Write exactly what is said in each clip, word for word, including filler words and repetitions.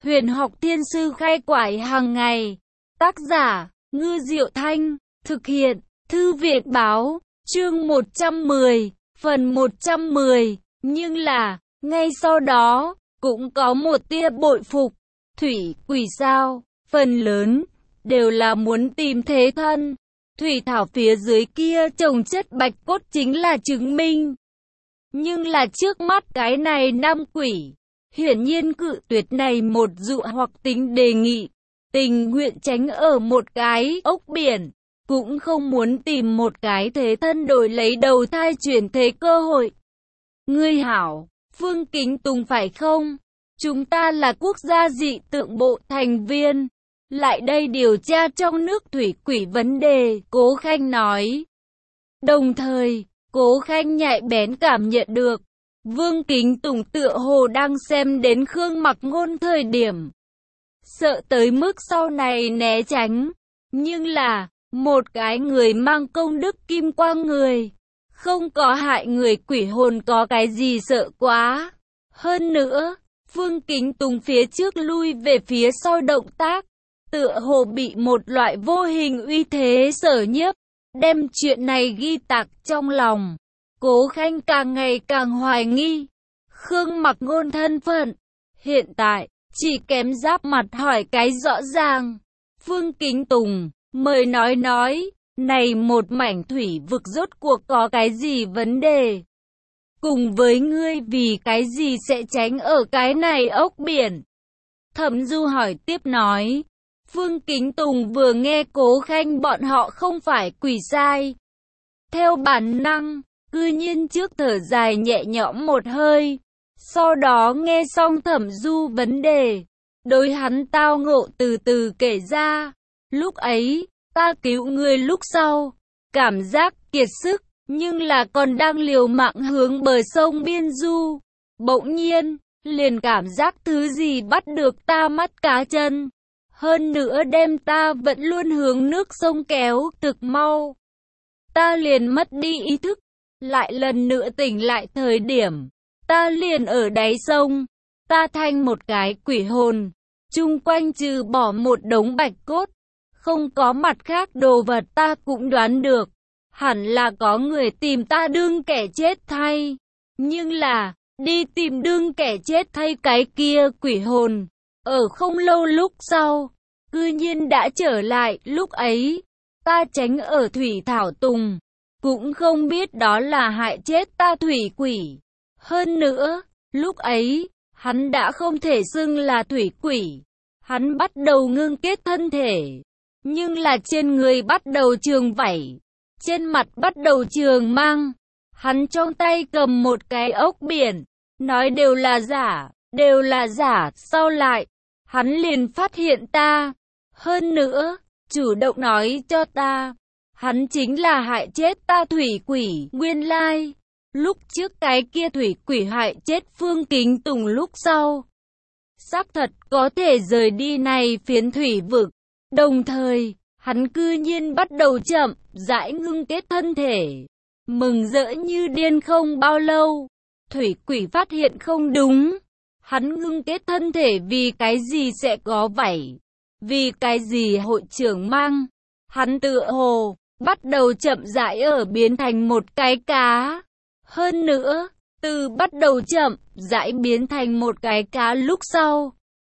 Huyền học thiên sư khai quải hàng ngày. Tác giả, Ngư Diệu Thanh. Thực hiện, Thư viện báo, chương một trăm mười, phần một trăm mười. Nhưng là, ngay sau đó, cũng có một tia bội phục. Thủy quỷ sao, phần lớn, đều là muốn tìm thế thân. Thủy thảo phía dưới kia trồng chất bạch cốt chính là chứng minh. Nhưng là trước mắt cái này nam quỷ, hiển nhiên cự tuyệt này một dụ hoặc tính đề nghị, tình nguyện tránh ở một cái ốc biển, cũng không muốn tìm một cái thế thân đổi lấy đầu thai chuyển thế cơ hội. Ngươi hảo, Phương Kính Tùng phải không? Chúng ta là quốc gia dị tượng bộ thành viên, lại đây điều tra trong nước thủy quỷ vấn đề, Cố Khanh nói. Đồng thời, Cố Khanh nhạy bén cảm nhận được, Vương Kính Tùng tựa hồ đang xem đến Khương Mặc Ngôn thời điểm. Sợ tới mức sau này né tránh, nhưng là, một cái người mang công đức kim quang người, không có hại người quỷ hồn có cái gì sợ quá. Hơn nữa, Vương Kính Tùng phía trước lui về phía sau động tác, tựa hồ bị một loại vô hình uy thế sở nhiếp, đem chuyện này ghi tạc trong lòng. Cố Khanh càng ngày càng hoài nghi Khương Mặc Ngôn thân phận. Hiện tại, chỉ kém giáp mặt hỏi cái rõ ràng. Phương Kính Tùng, mời nói nói, này một mảnh thủy vực rốt cuộc có cái gì vấn đề? Cùng với ngươi vì cái gì sẽ tránh ở cái này ốc biển? Thẩm Du hỏi tiếp nói. Phương Kính Tùng vừa nghe Cố Khanh bọn họ không phải quỷ sai. Theo bản năng, cư nhiên trước thở dài nhẹ nhõm một hơi. Sau đó nghe xong Thẩm Du vấn đề, đối hắn tao ngộ từ từ kể ra. Lúc ấy, ta cứu người lúc sau, cảm giác kiệt sức, nhưng là còn đang liều mạng hướng bờ sông biên du. Bỗng nhiên, liền cảm giác thứ gì bắt được ta mắt cá chân. Hơn nữa đem ta vẫn luôn hướng nước sông kéo, thực mau. Ta liền mất đi ý thức, lại lần nữa tỉnh lại thời điểm. Ta liền ở đáy sông, ta thành một cái quỷ hồn. Chung quanh trừ bỏ một đống bạch cốt, không có mặt khác đồ vật ta cũng đoán được. Hẳn là có người tìm ta đương kẻ chết thay. Nhưng là, đi tìm đương kẻ chết thay cái kia quỷ hồn. Ở không lâu lúc sau, cư nhiên đã trở lại. Lúc ấy, ta tránh ở thủy thảo tùng, cũng không biết đó là hại chết ta thủy quỷ. Hơn nữa, lúc ấy, hắn đã không thể xưng là thủy quỷ. Hắn bắt đầu ngưng kết thân thể, nhưng là trên người bắt đầu trường vảy, trên mặt bắt đầu trường mang. Hắn trong tay cầm một cái ốc biển, nói đều là giả, đều là giả. Sau lại, hắn liền phát hiện ta. Hơn nữa, chủ động nói cho ta, hắn chính là hại chết ta thủy quỷ. Nguyên lai, lúc trước cái kia thủy quỷ hại chết Phương Kính Tùng lúc sau, xác thật có thể rời đi này phiến thủy vực. Đồng thời, hắn cư nhiên bắt đầu chậm rãi ngưng kết thân thể, mừng rỡ như điên. Không bao lâu, thủy quỷ phát hiện không đúng. Hắn ngưng kết thân thể vì cái gì sẽ có vảy, vì cái gì hội trưởng mang. Hắn tựa hồ bắt đầu chậm rãi ở biến thành một cái cá. Hơn nữa, từ bắt đầu chậm rãi biến thành một cái cá lúc sau,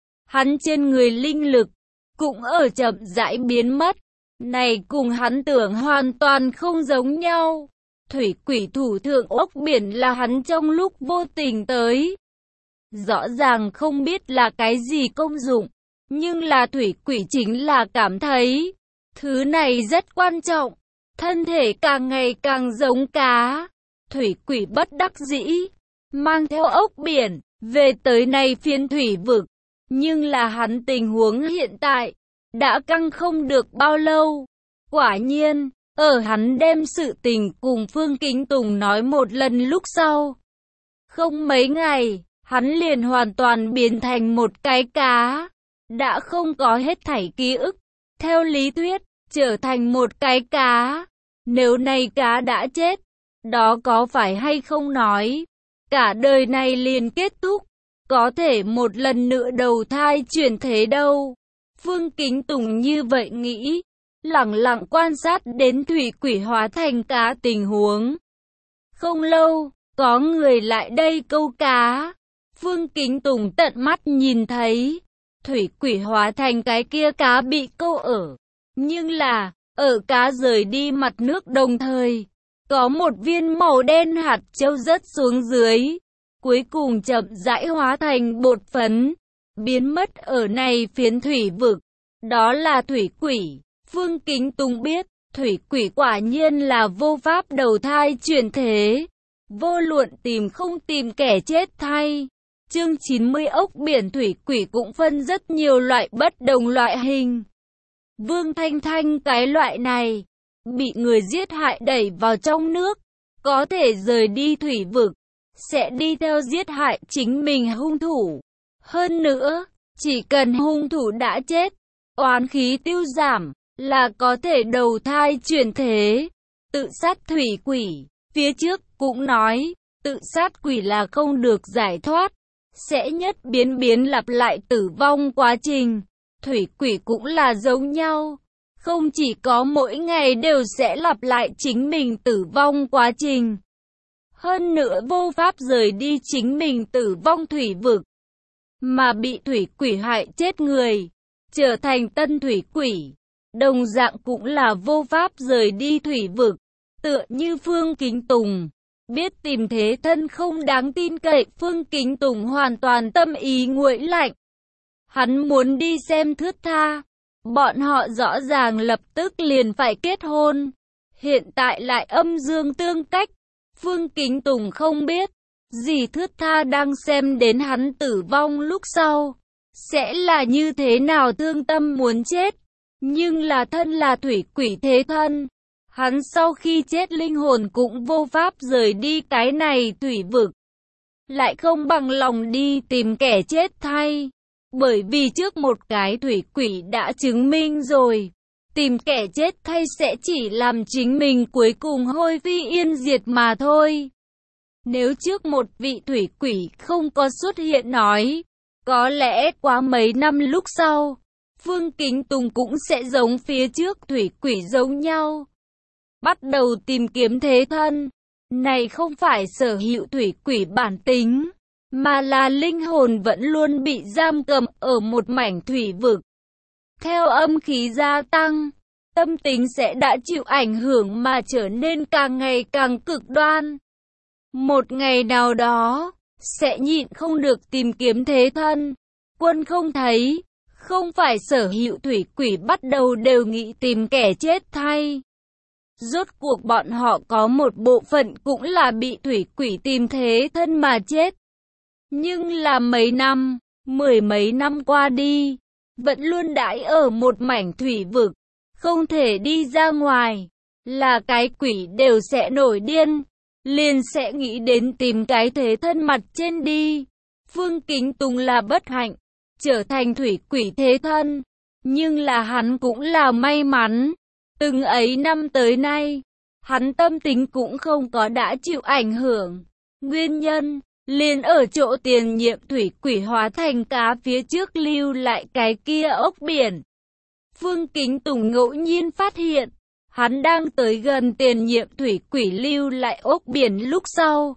hắn trên người linh lực cũng ở chậm rãi biến mất. Này cùng hắn tưởng hoàn toàn không giống nhau. Thủy quỷ thủ thượng ốc biển là hắn trong lúc vô tình tới. Rõ ràng không biết là cái gì công dụng, nhưng là thủy quỷ chính là cảm thấy thứ này rất quan trọng. Thân thể càng ngày càng giống cá. Thủy quỷ bất đắc dĩ, mang theo ốc biển, về tới này phiên thủy vực. Nhưng là hắn tình huống hiện tại, đã căng không được bao lâu. Quả nhiên, ở hắn đem sự tình cùng Phương Kính Tùng nói một lần lúc sau, không mấy ngày, hắn liền hoàn toàn biến thành một cái cá. Đã không có hết thảy ký ức. Theo lý thuyết, trở thành một cái cá. Nếu này cá đã chết, đó có phải hay không nói cả đời này liền kết thúc. có thể một lần nữa đầu thai chuyển thế đâu. Phương Kính Tùng như vậy nghĩ, lẳng lặng quan sát đến thủy quỷ hóa thành cá tình huống. Không lâu, có người lại đây câu cá. Phương Kính Tùng tận mắt nhìn thấy, thủy quỷ hóa thành cái kia cá bị câu ở. Nhưng là, ở cá rời đi mặt nước đồng thời, có một viên màu đen hạt châu rớt xuống dưới. Cuối cùng chậm rãi hóa thành bột phấn, biến mất ở này phiến thủy vực. Đó là thủy quỷ. Phương Kính Tùng biết, thủy quỷ quả nhiên là vô pháp đầu thai chuyển thế. Vô luận tìm không tìm kẻ chết thay. Chương chín mươi ốc biển thủy quỷ cũng phân rất nhiều loại bất đồng loại hình. Vương Thanh Thanh cái loại này, bị người giết hại đẩy vào trong nước, có thể rời đi thủy vực, sẽ đi theo giết hại chính mình hung thủ. Hơn nữa, chỉ cần hung thủ đã chết, oán khí tiêu giảm, là có thể đầu thai chuyển thế. Tự sát thủy quỷ, phía trước cũng nói, tự sát quỷ là không được giải thoát, sẽ nhất biến biến lặp lại tử vong quá trình. Thủy quỷ cũng là giống nhau, không chỉ có mỗi ngày đều sẽ lặp lại chính mình tử vong quá trình. Hơn nữa vô pháp rời đi chính mình tử vong thủy vực, mà bị thủy quỷ hại chết người, trở thành tân thủy quỷ. Đồng dạng cũng là vô pháp rời đi thủy vực, tựa như Phương Kính Tùng. Biết tìm thế thân không đáng tin cậy, Phương Kính Tùng hoàn toàn tâm ý nguội lạnh. Hắn muốn đi xem thướt tha. Bọn họ rõ ràng lập tức liền phải kết hôn. Hiện tại lại âm dương tương cách. Phương Kính Tùng không biết, dì thướt tha đang xem đến hắn tử vong lúc sau, sẽ là như thế nào thương tâm muốn chết. Nhưng là thân là thủy quỷ thế thân. Hắn sau khi chết linh hồn cũng vô pháp rời đi cái này thủy vực. Lại không bằng lòng đi tìm kẻ chết thay. Bởi vì trước một cái thủy quỷ đã chứng minh rồi. Tìm kẻ chết thay sẽ chỉ làm chính mình cuối cùng hôi phi yên diệt mà thôi. Nếu trước một vị thủy quỷ không có xuất hiện nói, có lẽ quá mấy năm lúc sau, Phương Kính Tùng cũng sẽ giống phía trước thủy quỷ giống nhau. Bắt đầu tìm kiếm thế thân. Này không phải sở hữu thủy quỷ bản tính, mà là linh hồn vẫn luôn bị giam cầm ở một mảnh thủy vực. Theo âm khí gia tăng, tâm tính sẽ đã chịu ảnh hưởng mà trở nên càng ngày càng cực đoan. Một ngày nào đó, sẽ nhịn không được tìm kiếm thế thân. Quân không thấy, không phải sở hữu thủy quỷ bắt đầu đều nghĩ tìm kẻ chết thay. Rốt cuộc bọn họ có một bộ phận cũng là bị thủy quỷ tìm thế thân mà chết. Nhưng là mấy năm, mười mấy năm qua đi, vẫn luôn đãi ở một mảnh thủy vực, không thể đi ra ngoài, là cái quỷ đều sẽ nổi điên, liền sẽ nghĩ đến tìm cái thế thân mặt trên đi. Phương Kính Tùng là bất hạnh, trở thành thủy quỷ thế thân, nhưng là hắn cũng là may mắn. Từng ấy năm tới nay, hắn tâm tính cũng không có đã chịu ảnh hưởng. Nguyên nhân, liền ở chỗ tiền nhiệm thủy quỷ hóa thành cá phía trước lưu lại cái kia ốc biển. Phương Kính Tùng ngẫu nhiên phát hiện, hắn đang tới gần tiền nhiệm thủy quỷ lưu lại ốc biển lúc sau.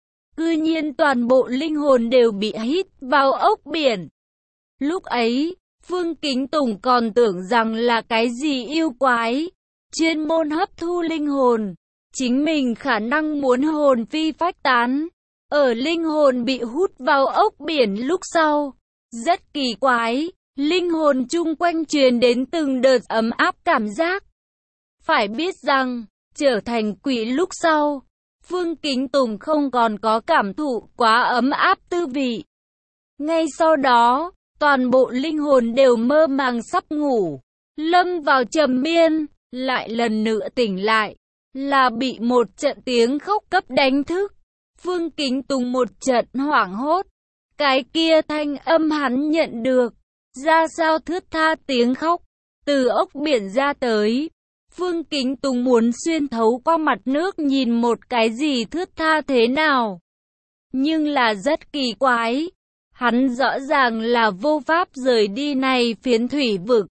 Cư nhiên toàn bộ linh hồn đều bị hít vào ốc biển. Lúc ấy, Phương Kính Tùng còn tưởng rằng là cái gì yêu quái, chuyên môn hấp thu linh hồn. Chính mình khả năng muốn hồn phi phách tán. Ở linh hồn bị hút vào ốc biển lúc sau. Rất kỳ quái, linh hồn chung quanh truyền đến từng đợt ấm áp cảm giác. Phải biết rằng, trở thành quỷ lúc sau, Phương Kính Tùng không còn có cảm thụ quá ấm áp tư vị. Ngay sau đó, toàn bộ linh hồn đều mơ màng sắp ngủ, lâm vào trầm miên, lại lần nữa tỉnh lại, là bị một trận tiếng khóc cấp đánh thức. Phương Kính Tùng một trận hoảng hốt, cái kia thanh âm hắn nhận được, ra sao thướt tha tiếng khóc, từ ốc biển ra tới. Phương Kính Tùng muốn xuyên thấu qua mặt nước nhìn một cái gì thướt tha thế nào. Nhưng là rất kỳ quái, Hắn rõ ràng là vô pháp rời đi này phiến thủy vực.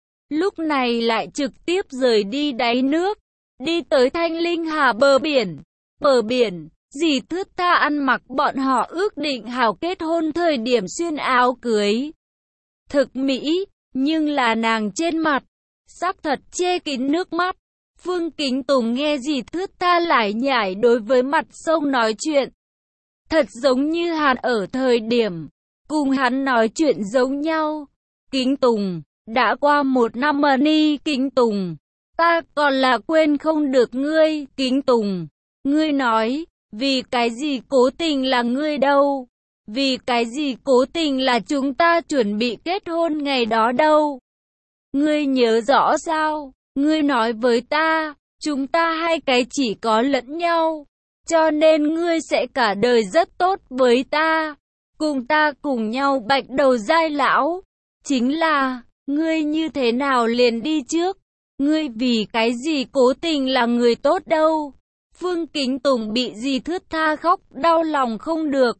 Lúc này lại trực tiếp rời đi đáy nước, đi tới Thanh Linh Hà bờ biển. Bờ biển, dì Thướt Tha ăn mặc bọn họ ước định hào kết hôn thời điểm xuyên áo cưới. Thực mỹ, nhưng là nàng trên mặt, sắc thật che kín nước mắt. Phương Kính Tùng nghe dì Thướt Tha lải nhải đối với mặt sông nói chuyện. Thật giống như hắn ở thời điểm cùng hắn nói chuyện giống nhau. Kính Tùng, đã qua một năm mà ni Kính Tùng, ta còn là quên không được ngươi. Kính Tùng, ngươi nói, vì cái gì cố tình là ngươi đâu? Vì cái gì cố tình là chúng ta chuẩn bị kết hôn ngày đó đâu? Ngươi nhớ rõ sao? Ngươi nói với ta, chúng ta hai cái chỉ có lẫn nhau, cho nên ngươi sẽ cả đời rất tốt với ta, cùng ta cùng nhau bạch đầu giai lão. Chính là, ngươi như thế nào liền đi trước? Ngươi vì cái gì cố tình là người tốt đâu? Phương Kính Tùng bị dì Thướt Tha khóc đau lòng không được.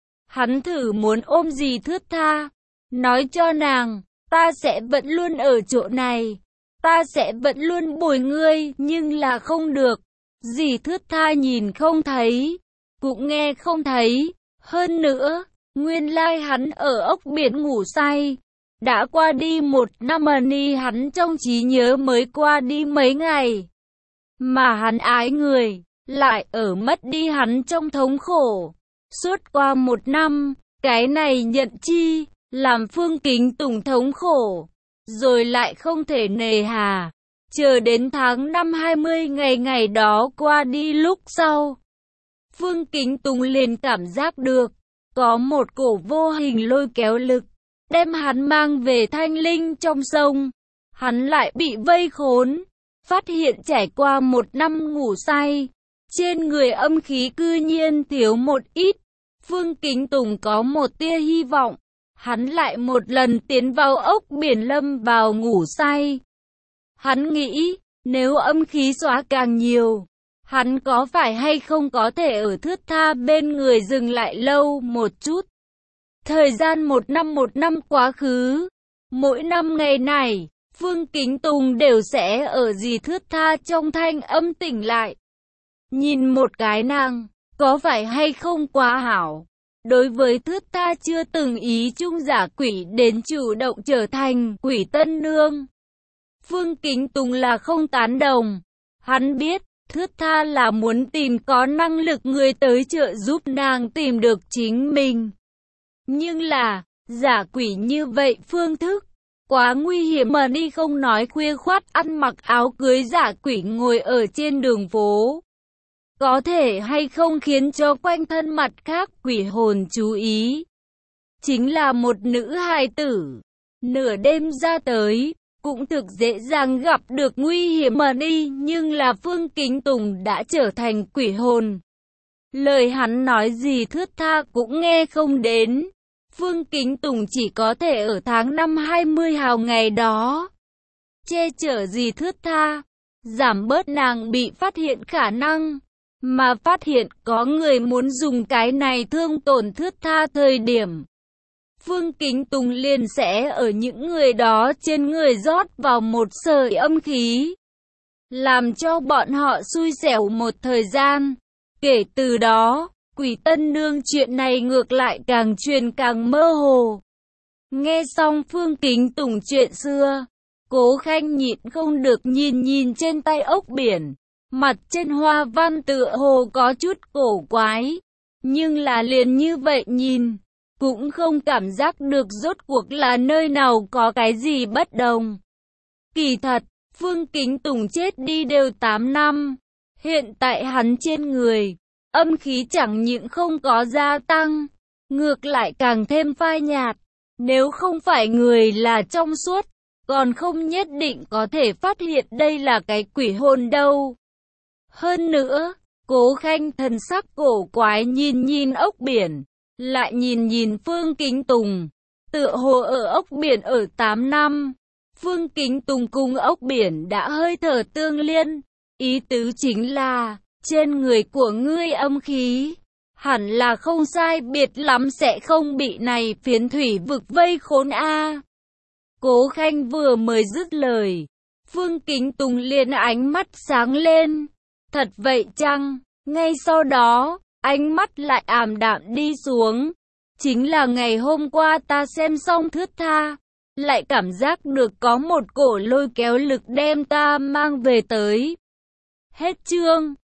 Hắn thử muốn ôm dì Thướt Tha, nói cho nàng, ta sẽ vẫn luôn ở chỗ này, ta sẽ vẫn luôn bồi ngươi, nhưng là không được. Dì Thướt Tha nhìn không thấy, cũng nghe không thấy. Hơn nữa, nguyên lai hắn ở ốc biển ngủ say. Đã qua đi một năm mà ni hắn trong trí nhớ mới qua đi mấy ngày. Mà hắn ái người, lại ở mất đi hắn trong thống khổ. Suốt qua một năm, cái này nhận chi, làm Phương Kính Tùng thống khổ, rồi lại không thể nề hà. Chờ đến tháng năm hai mươi ngày ngày đó qua đi lúc sau, Phương Kính Tùng liền cảm giác được, có một cổ vô hình lôi kéo lực, đem hắn mang về Thanh Linh trong sông. Hắn lại bị vây khốn, phát hiện trải qua một năm ngủ say, trên người âm khí cư nhiên thiếu một ít. Phương Kính Tùng có một tia hy vọng, hắn lại một lần tiến vào ốc biển lâm vào ngủ say. Hắn nghĩ, nếu âm khí xóa càng nhiều, hắn có phải hay không có thể ở Thướt Tha bên người dừng lại lâu một chút. Thời gian một năm một năm quá khứ, mỗi năm ngày này, Phương Kính Tùng đều sẽ ở dì Thướt Tha trong thanh âm tỉnh lại. Nhìn một cái nàng, có phải hay không quá hảo? Đối với Thướt Tha chưa từng ý chung giả quỷ đến chủ động trở thành quỷ tân nương, Phương Kính Tùng là không tán đồng. Hắn biết, Thướt Tha là muốn tìm có năng lực người tới trợ giúp nàng tìm được chính mình. Nhưng là, giả quỷ như vậy phương thức, quá nguy hiểm mà đi không nói khuya khoắt ăn mặc áo cưới giả quỷ ngồi ở trên đường phố. Có thể hay không khiến cho quanh thân mặt khác quỷ hồn chú ý. Chính là một nữ hài tử, nửa đêm ra tới, cũng thực dễ dàng gặp được nguy hiểm mà đi, nhưng là Phương Kính Tùng đã trở thành quỷ hồn. Lời hắn nói gì Thướt Tha cũng nghe không đến. Phương Kính Tùng chỉ có thể ở tháng năm hai mươi hào ngày đó che chở dì Thướt Tha, giảm bớt nàng bị phát hiện khả năng, mà phát hiện có người muốn dùng cái này thương tổn Thướt Tha thời điểm, Phương Kính Tùng liền sẽ ở những người đó trên người rót vào một sợi âm khí, làm cho bọn họ xui xẻo một thời gian. Kể từ đó, quỷ tân nương chuyện này ngược lại càng truyền càng mơ hồ. Nghe xong Phương Kính Tùng chuyện xưa, Cố Khanh nhịn không được nhìn nhìn trên tay ốc biển, mặt trên hoa văn tựa hồ có chút cổ quái, nhưng là liền như vậy nhìn, cũng không cảm giác được rốt cuộc là nơi nào có cái gì bất đồng. Kỳ thật, Phương Kính Tùng chết đi đều tám năm, hiện tại hắn trên người, âm khí chẳng những không có gia tăng, ngược lại càng thêm phai nhạt. Nếu không phải người là trong suốt, còn không nhất định có thể phát hiện đây là cái quỷ hồn đâu. Hơn nữa, Cố Khanh thần sắc cổ quái nhìn nhìn ốc biển, lại nhìn nhìn Phương Kính Tùng, tựa hồ ở ốc biển ở tám năm. Phương Kính Tùng cùng ốc biển đã hơi thở tương liên, ý tứ chính là, trên người của ngươi âm khí, hẳn là không sai biệt lắm sẽ không bị này phiến thủy vực vây khốn a. Cố Khanh vừa mới dứt lời, Phương Kính Tùng liền ánh mắt sáng lên. Thật vậy chăng? Ngay sau đó, ánh mắt lại ảm đạm đi xuống. Chính là ngày hôm qua ta xem xong thướt tha, lại cảm giác được có một cổ lôi kéo lực đem ta mang về tới. Hết chương.